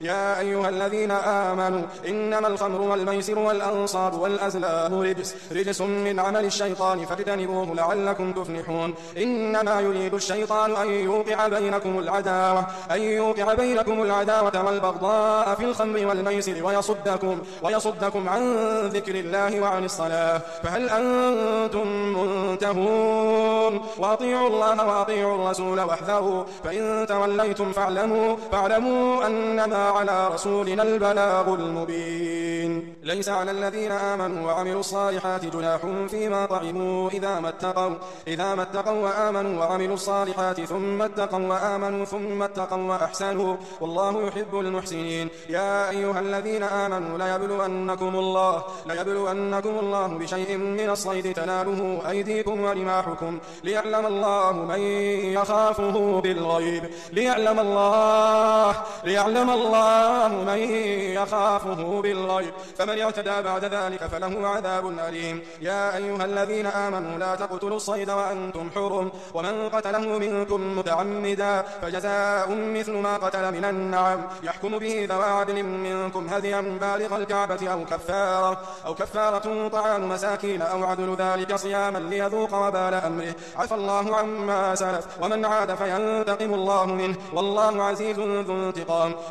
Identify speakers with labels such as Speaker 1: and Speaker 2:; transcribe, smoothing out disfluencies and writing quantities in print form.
Speaker 1: يا أيها الذين آمنوا إنما الخمر والميسر والأنصاب والأزلام رجس من عمل الشيطان فاجتنبوه لعلكم تفلحون. إنما يريد الشيطان أن يوقع بينكم العداوة والبغضاء في الخمر والميسر ويصدكم عن ذكر الله وعن الصلاة فهل أنتم منتهون. وأطيعوا الله وأطيعوا الرسول واحذروا فإن توليتم فاعلموا أنما على رسولنا البلاغ المبين. ليس على الذين آمنوا وعملوا الصالحات جناح فيما طعموا إذا ما اتقوا وآمنوا وعملوا الصالحات ثم اتقوا وآمنوا ثم اتقوا وأحسنوا والله يحب المحسنين. يا أيها الذين آمنوا ليبلونكم الله بشيء من الصيد تناله أيديكم ورماحكم ليعلم الله من يخافه بالغيب فمن اعتدى بعد ذلك فله عذاب أليم. يا أيها الذين آمنوا لا تقتلوا الصيد وأنتم حرم ومن قتله منكم متعمدا فجزاء مثل ما قتل من النعم يحكم به ذوى عدل منكم هديا بالغ الكعبة أو كفارة طعام مساكين أو عدل ذلك صياما ليذوق وبال أمره عفى الله عما سلف ومن عاد فينتقم الله منه والله عزيز ذو انتقام.